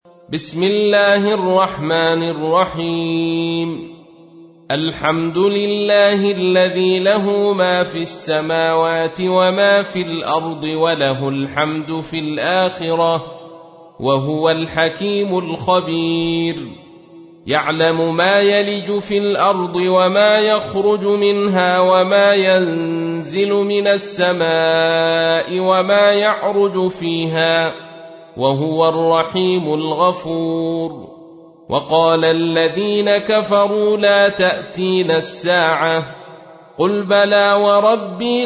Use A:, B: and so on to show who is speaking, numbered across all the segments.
A: بسم الله الرحمن الرحيم. الحمد لله الذي له ما في السماوات وما في الأرض وله الحمد في الآخرة وهو الحكيم الخبير. يعلم ما يلج في الأرض وما يخرج منها وما ينزل من السماء وما يعرج فيها وهو الرحيم الغفور. وقال الذين كفروا لا تأتينا الساعة قل بلى وربي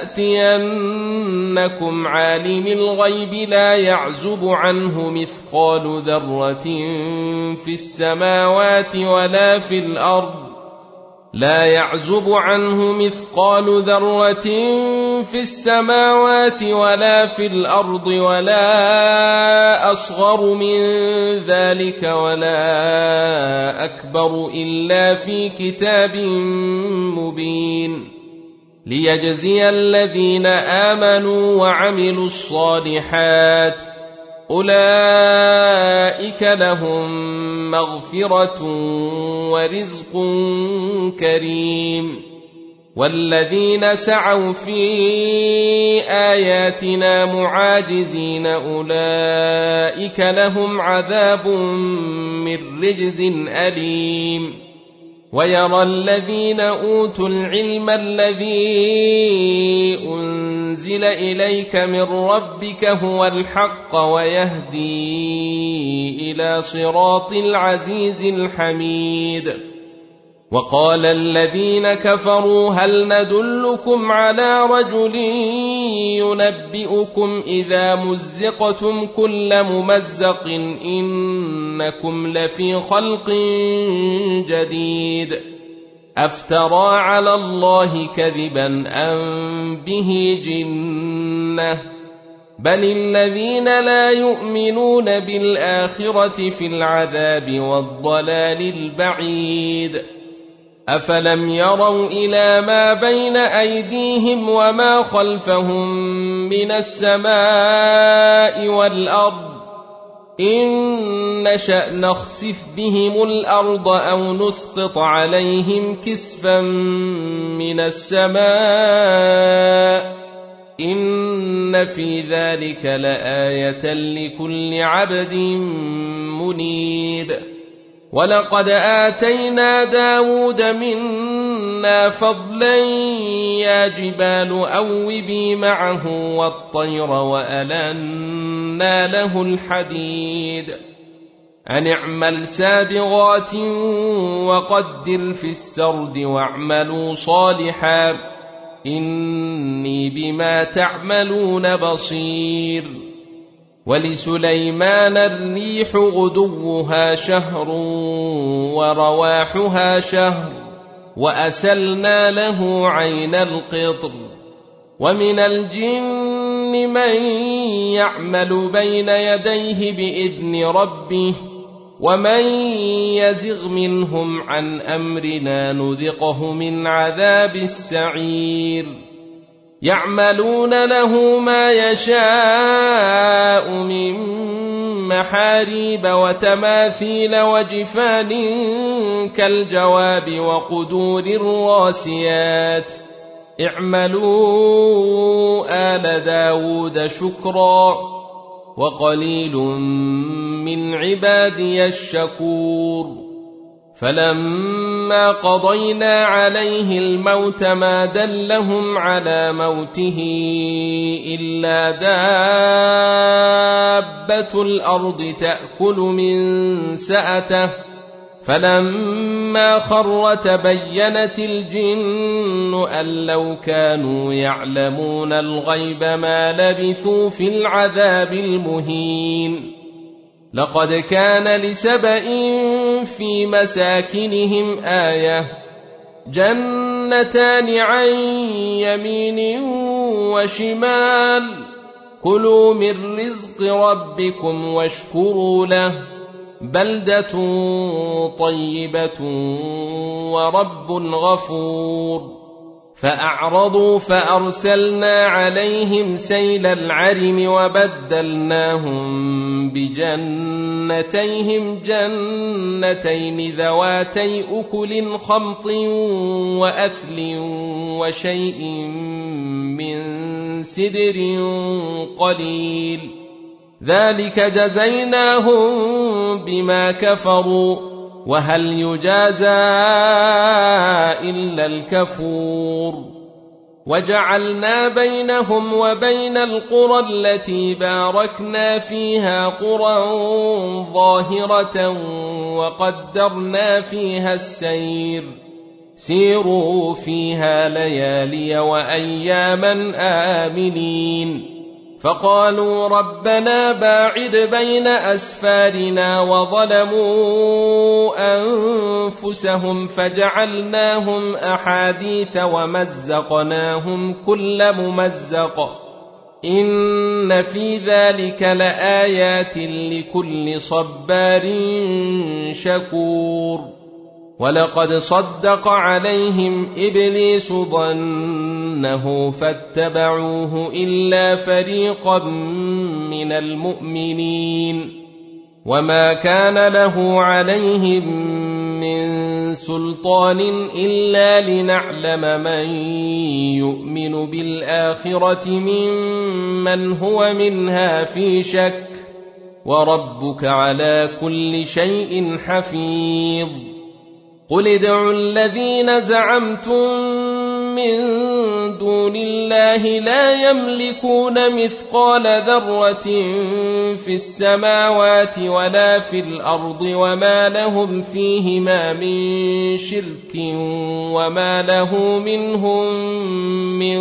A: لتأتينكم عالم الغيب لا يعزب عنه مثقال ذرة في السماوات ولا في الأرض لا يعزب عنه مثقال ذرة في السماوات ولا في الأرض ولا أصغر من ذلك ولا أكبر إلا في كتاب مبين ليجزي الذين آمنوا وعملوا الصالحات أولئك لهم مغفرة ورزق كريم. والذين سعوا في آياتنا معاجزين أولئك لهم عذاب من رجز أليم. ويرى الذين أوتوا العلم الذي أنزل إليك من ربك هو الحق ويهدي إلى صراط العزيز الحميد. وقال الذين كفروا هل ندلكم على رجل ينبئكم إذا مزقتم كل ممزق إنكم لفي خلق جديد أفترى على الله كذبا أم به جنة بل الذين لا يؤمنون بالآخرة في العذاب والضلال البعيد. أفلم يروا إلى ما بين أيديهم وما خلفهم من السماء والأرض إن نشأ نخسف بهم الأرض أو نسقط عليهم كسفا من السماء إن في ذلك لآية لكل عبد منيب. ولقد آتينا داود منا فضلا يا جبال أوبي معه والطير وألنا له الحديد أن اعمل سابغات وقدر في السرد واعملوا صالحا إني بما تعملون بصير. ولسليمان الريح غدوها شهر ورواحها شهر وأسلنا له عين القطر. ومن الجن من يعمل بين يديه بإذن ربه ومن يزغ منهم عن أمرنا نذقه من عذاب السعير. يعملون له ما يشاء من محاريب وتماثيل وجفان كالجواب وقدور الراسيات اعملوا آل داود شكرا وقليل من عبادي الشكور. فلما قضينا عليه الموت ما دلهم على موته إلا دابة الأرض تأكل من سأته فلما خر تبينت الجن أن لو كانوا يعلمون الغيب ما لبثوا في العذاب المهين. لقد كان لسبإ في مساكنهم آية جنتان عن يمين وشمال كلوا من رزق ربكم واشكروا له بلدة طيبة ورب غفور. فأعرضوا فأرسلنا عليهم سيل العرم وبدلناهم بجنتيهم جنتين ذواتي أكل خمط وأثل وشيء من سدر قليل ذلك جزيناهم بما كفروا وهل يجازى إلا الكفور وجعلنا بينهم وبين القرى التي باركنا فيها قرى ظاهرة وقدرنا فيها السير سيروا فيها ليالي وأياما آمنين فقالوا ربنا باعد بين أسفارنا وظلموا أنفسهم فجعلناهم أحاديث ومزقناهم كل ممزق إن في ذلك لآيات لكل صبار شكور ولقد صدق عليهم إبليس ظنه فاتبعوه إلا فريقا من المؤمنين وما كان له عليهم من سلطان إلا لنعلم من يؤمن بالآخرة ممن هو منها في شك وربك على كل شيء حفيظ قل ادعوا الذين زعمتم من دون الله لا يملكون مثقال ذرة في السماوات ولا في الأرض وما لهم فيهما من شرك وما له منهم من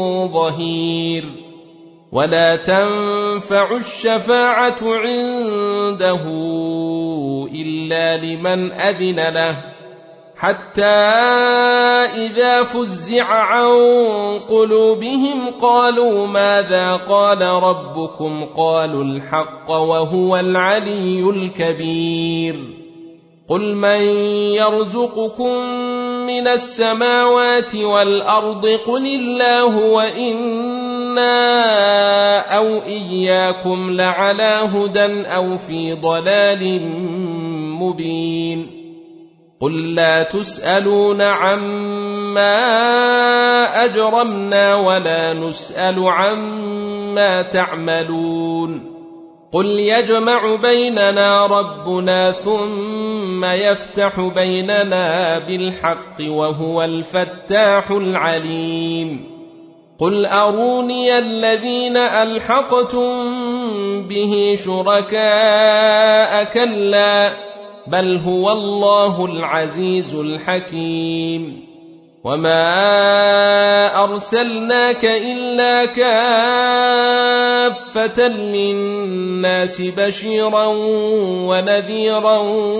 A: ظهير ولا تنفع الشفاعة عنده إلا لمن أذن له حتى إذا فزع عن قلوبهم قالوا ماذا قال ربكم قالوا الحق وهو العلي الكبير قل من يرزقكم من السماوات والأرض قل الله وإنا أو إياكم لعلى هدى أو في ضلال مبين قل لا تسألون عما أجرمنا ولا نسأل عما تعملون قل يجمع بيننا ربنا ثم يفتح بيننا بالحق وهو الفتاح العليم قل أروني الذين ألحقتم به شركاء كلا بل هو الله العزيز الحكيم وما أرسلناك إلا كافة للناس بشيرا ونذيرا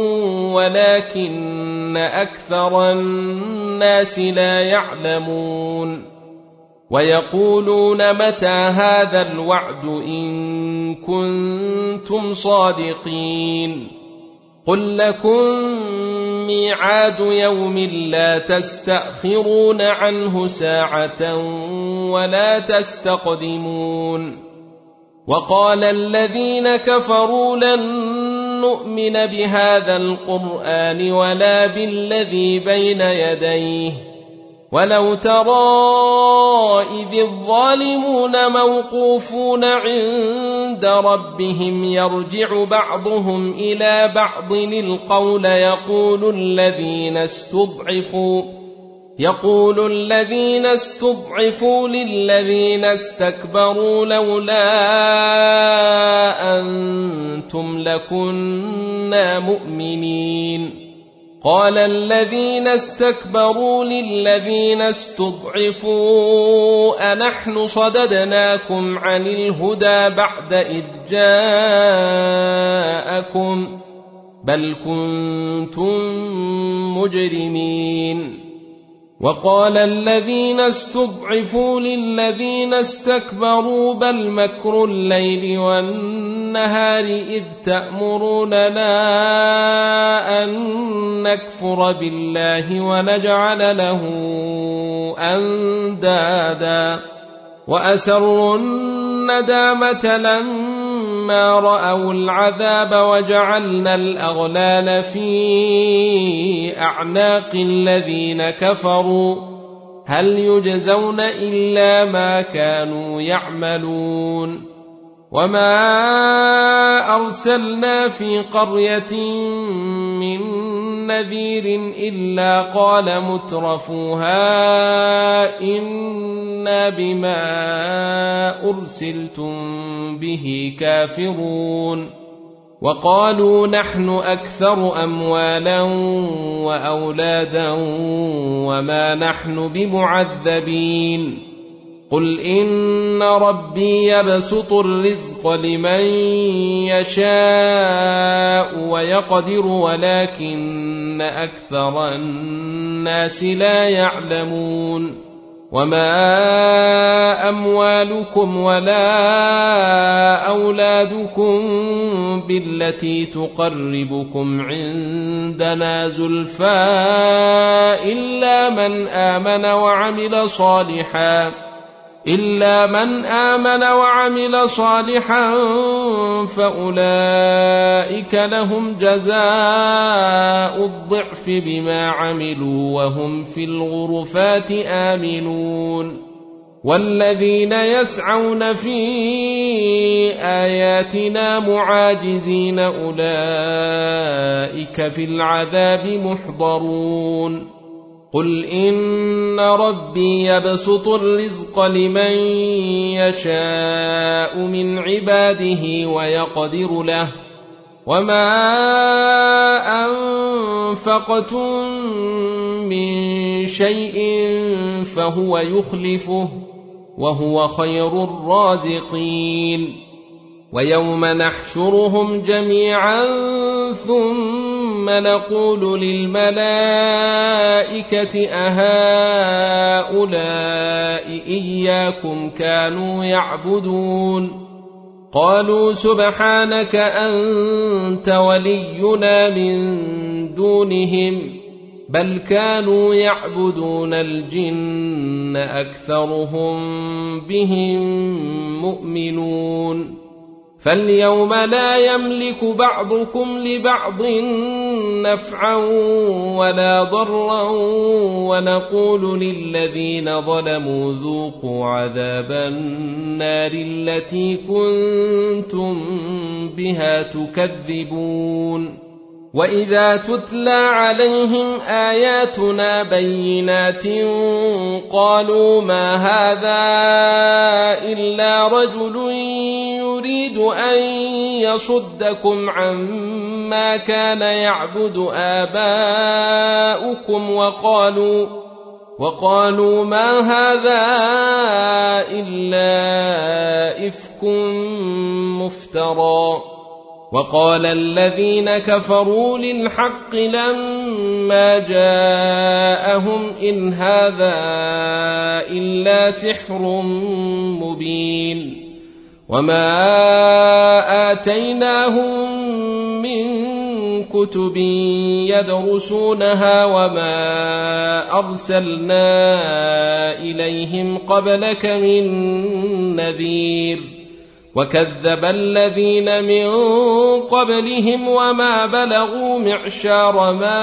A: ولكن أكثر الناس لا يعلمون ويقولون متى هذا الوعد إن كنتم صادقين قل لكم ميعاد يوم لا تستأخرون عنه ساعة ولا تستقدمون وقال الذين كفروا لن نؤمن بهذا القرآن ولا بالذي بين يديه ولو ترى إذ الظالمون موقوفون عند ربهم يرجع بعضهم إلى بعض القول يقول الذين استضعفوا للذين استكبروا لولا أنتم لكنا مؤمنين قال الذين استكبروا للذين استضعفوا أنحن صددناكم عن الهدى بعد إذ جاءكم بل كنتم مجرمين وقال الذين استضعفوا للذين استكبروا بل مكر الليل والنهار إذ تأمروننا أن نكفر بالله ونجعل له أندادا وأسروا الندامة لما رأوا العذاب وجعلنا الأغلال في أعناق الذين كفروا هل يجزون إلا ما كانوا يعملون وما أرسلنا في قرية من نذير إلا قال مترفوها إنا بما أرسلتم به كافرون وقالوا نحن أكثر أموالا وأولادا وما نحن بمعذبين قل إن ربي يبسط الرزق لمن يشاء ويقدر ولكن أكثر الناس لا يعلمون وما أموالكم ولا أولادكم بالتي تقربكم عندنا زلفى إلا من آمن وعمل صالحا فأولئك لهم جزاء الضعف بما عملوا وهم في الغرفات آمنون والذين يسعون في آياتنا معاجزين أولئك في العذاب محضرون قل إن ربي يبسط الرزق لمن يشاء من عباده ويقدر له وما أنفقتم من شيء فهو يخلفه وهو خير الرازقين ويوم نحشرهم جميعا ثم نقول للملائكة أهؤلاء إياكم كانوا يعبدون قالوا سبحانك أنت ولينا من دونهم بل كانوا يعبدون الجن أكثرهم بهم مؤمنون فاليوم لا يملك بعضكم لبعض نفعا ولا ضرا ونقول للذين ظلموا ذوقوا عذاب النار التي كنتم بها تكذبون وإذا تتلى عليهم آياتنا بينات قالوا ما هذا إلا رجل يريد أن يصدكم عما كان يعبد آباؤكم وقالوا ما هذا إلا إفك مفترى وقال الذين كفروا للحق لما جاءهم إن هذا إلا سحر مبين وما آتيناهم من كتب يدرسونها وما أرسلنا إليهم قبلك من نذير وكذب الذين من قبلهم وما بلغوا معشار ما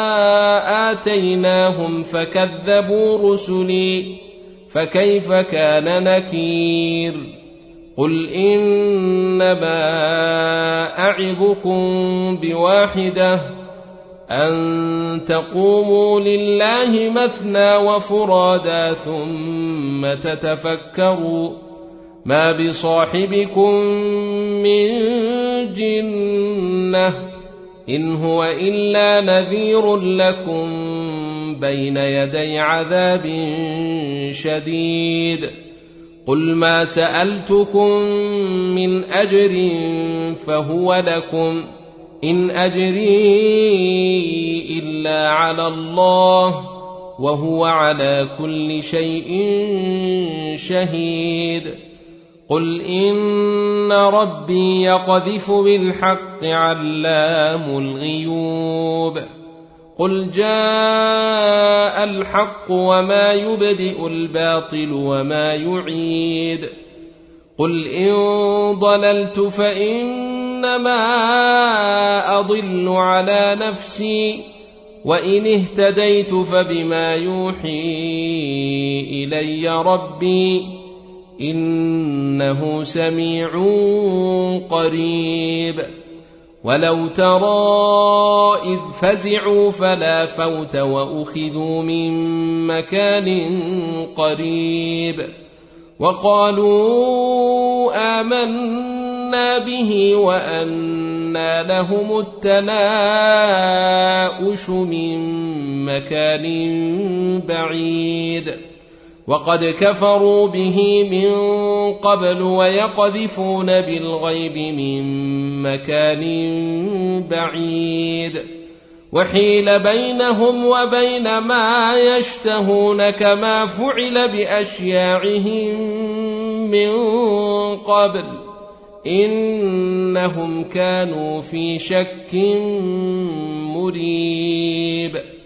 A: آتيناهم فكذبوا رسلي فكيف كان نكير قل إنما أعظكم بواحدة أن تقوموا لله مثنى وفرادا ثم تتفكروا ما بصاحبكم من جنة إن هو إلا نذير لكم بين يدي عذاب شديد قل ما سألتكم من أجر فهو لكم إن أجري إلا على الله وهو على كل شيء شهيد قل إن ربي يقذف بالحق علام الغيوب قل جاء الحق وما يبدئ الباطل وما يعيد قل إن ضللت فإنما أضل على نفسي وإن اهتديت فبما يوحي إلي ربي إنه سميع قريب ولو ترى إذ فزعوا فلا فوت وأخذوا من مكان قريب وقالوا آمنا به وأنى لهم التناؤش من مكان بعيد وقد كفروا به من قبل ويقذفون بالغيب من مكان بعيد وحيل بينهم وبين ما يشتهون كما فعل بأشياعهم من قبل إنهم كانوا في شك مريب